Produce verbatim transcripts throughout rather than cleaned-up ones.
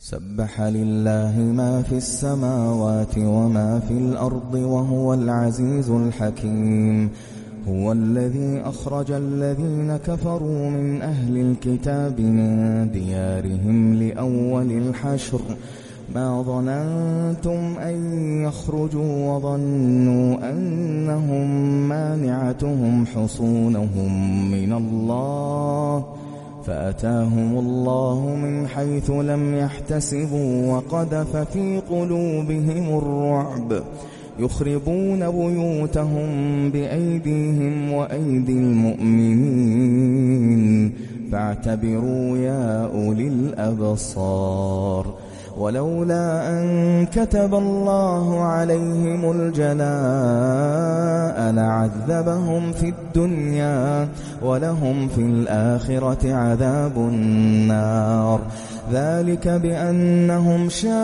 سبح لله ما في السماوات وما في الأرض وهو العزيز الحكيم. هو الذي أخرج الذين كفروا من أهل الكتاب من ديارهم لأول الحشر ما ظننتم أن يخرجوا وظنوا أنهم مانعتهم حصونهم من الله فأتاهم الله من حيث لم يحتسبوا وقذف في قلوبهم الرعب يخربون بيوتهم بأيديهم وأيدي المؤمنين فاعتبروا يا أولي الأبصار. ولولا أن كتب الله عليهم الجلاء لعذبهم في الدنيا ولهم في الآخرة عذاب النار ذلك بأنهم شاقوا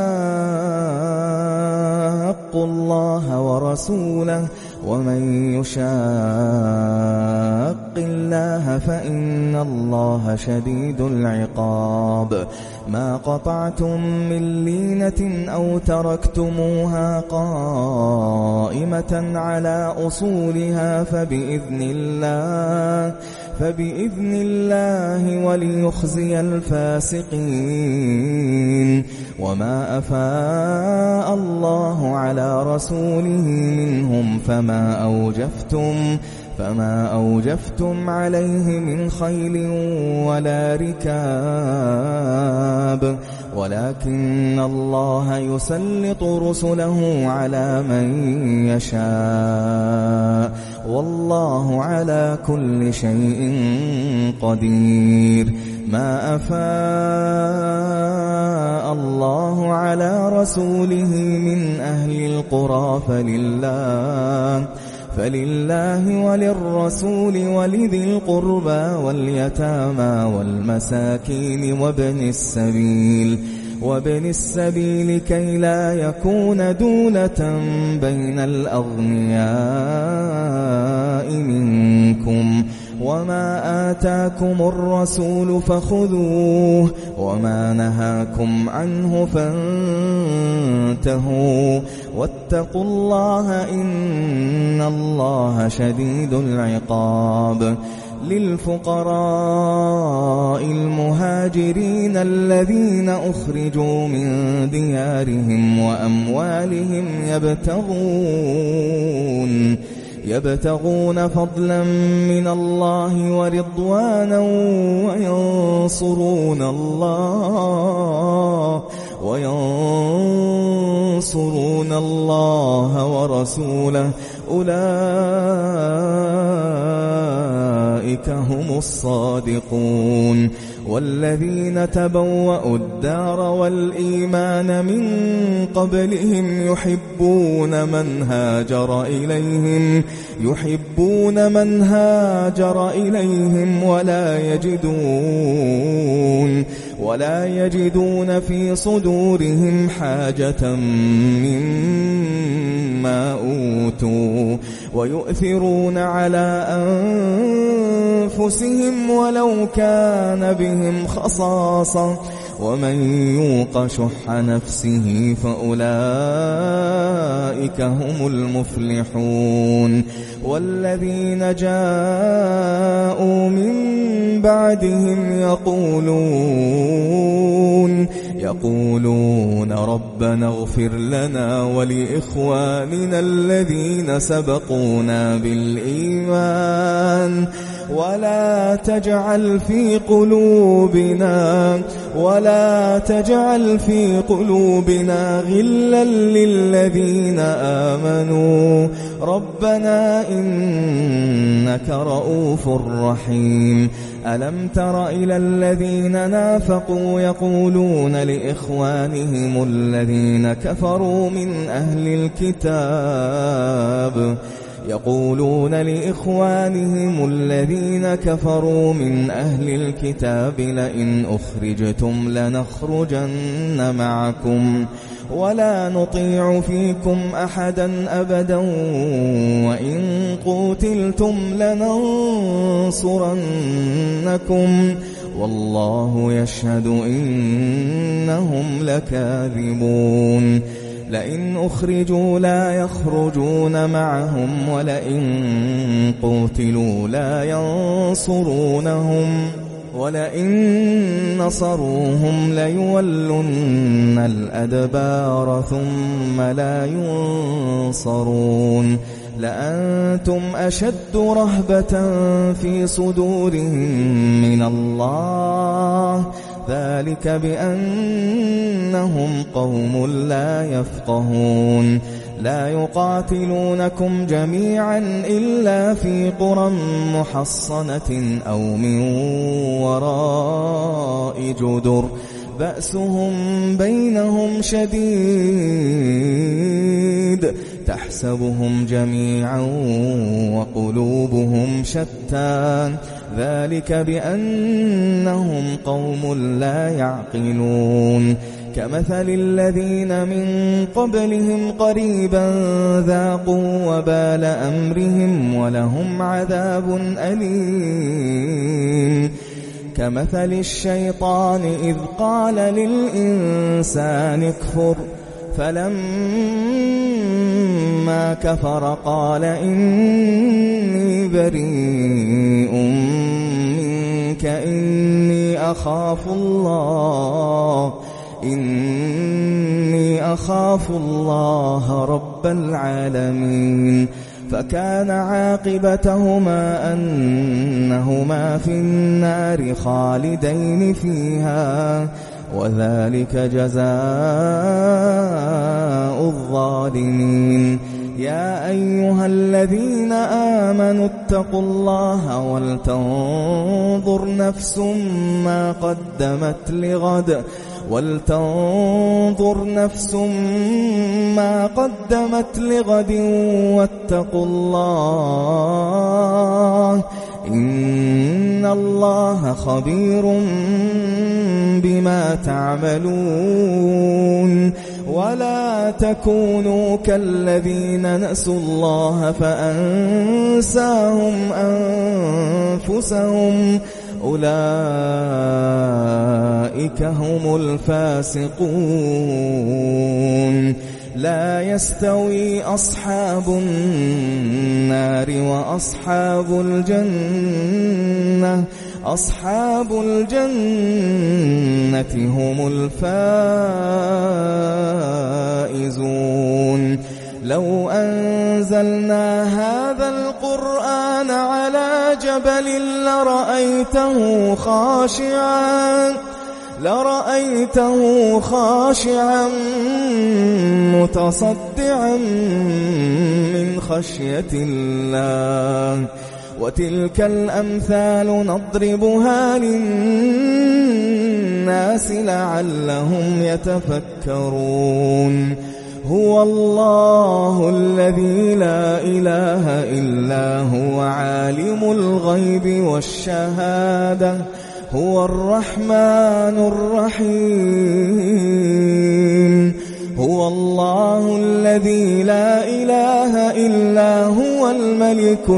الله ورسوله ومن يشاق الله فإن الله شديد العقاب. ما قطعتم من لينة أو تركتموها قائمة على أصولها فبإذن الله فبإذن الله وليخزي الفاسقين. وما أفاء الله على رسوله منهم فما أوجفتم فما أوجفتم عليه من خيل ولا ركاب ولكن الله يسلط رسله على من يشاء والله على كل شيء قدير. ما أفاء الله على رسوله من أهل القرى فلله فلله وللرسول ولذي القربى واليتامى والمساكين وابن السبيل وابن السبيل كي لا يكون دولة بين الأغنياء منكم. وما آتاكم الرسول فخذوه وما نهاكم عنه فانتهوا واتقوا الله إن الله شديد العقاب. للفقراء المهاجرين الذين أخرجوا من ديارهم وأموالهم يبتغون يبتغون فضلا من الله ورضوانا وينصرون الله وينصرون الله ورسوله أولئك هم الصادقون. والذين تبوأوا الدار والإيمان من قبلهم يحبون من هاجر إليهم يحبون من هاجر إليهم ولا يجدون ولا يجدون في صدورهم حاجة مما أوتوا ويؤثرون على أنفسهم ولو كان بهم خصاصة ومن يوق شح نفسه فأولئك هم المفلحون. والذين جاءوا من بعدهم يقولون يقولون ربنا اغفر لنا ولإخواننا الذين سبقونا بالإيمان ولا تجعل في قلوبنا ولا تجعل في قلوبنا غلا للذين آمنوا ربنا إنك رؤوف رحيم. ألم تر إلى الذين نافقوا يقولون لإخوانهم الذين كفروا من أهل الكتاب يقولون لإخوانهم الذين كفروا من أهل الكتاب لئن أخرجتم لنخرجن معكم ولا نطيع فيكم أحدا أبدا وإن قتلتم لننصرنكم والله يشهد إنهم إنهم لكاذبون لئن أخرجوا لا يخرجون معهم ولئن قتلوا لا ينصرونهم ولئن نصروهم ليولن الأدبار ثم لا ينصرون لأنتم أشد رهبة في صدورهم من الله ذلك بأنهم قوم لا يفقهون لا يقاتلونكم جميعا إلا في قرى محصنة أو من وراء جدر بأسهم بينهم شديد تحسبهم جميعا وقلوبهم شتى ذلك بأنهم قوم لا يعقلون كمثل الذين من قبلهم قريبا ذاقوا وبال أمرهم ولهم عذاب أليم كمثل الشيطان إذ قال للإنسان اكفر فلما كفر قال إني بريء منك إني أخاف الله إني أخاف الله رب العالمين فكان عاقبتهما أنهما في النار خالدين فيها وذلك جزاء الظالمين يا أيها الذين آمنوا اتقوا الله ولتنظر نفس ما قدمت لغد ولتنظر نفس ما قدمت لغد واتقوا الله إن الله خبير بما تعملون ولا تكونوا كالذين نسوا الله فأنساهم أنفسهم أولئك هم الفاسقون لا يستوي أصحاب النار وأصحاب الجنة أصحاب الجنة هم الفائزون لو أنزلنا هذا القرآن على جبل لرأيته خاشعا لرأيته خاشعا متصدعا من خشية الله وتلك الأمثال نضربها للناس لعلهم يتفكرون هو الله الذي لا إله إلا هو عالم الغيب والشهادة هو الرحمن الرحيم هو الله الذي لا إله إلا هو الملك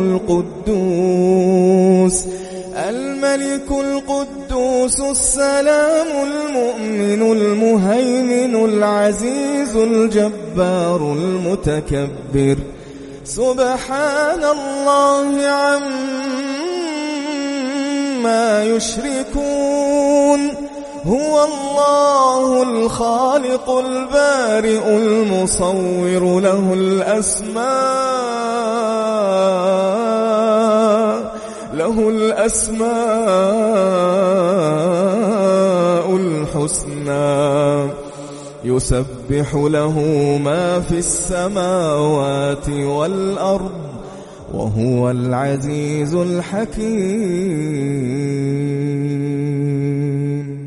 القدوس الملك القدوس السلام المؤمن المهيمن العزيز الجبار المتكبر سبحان الله عما يشركون هو الله الخالق البارئ المصور له الأسماء له الأسماء الحسنى يسبح له ما في السماوات والأرض وهو العزيز الحكيم.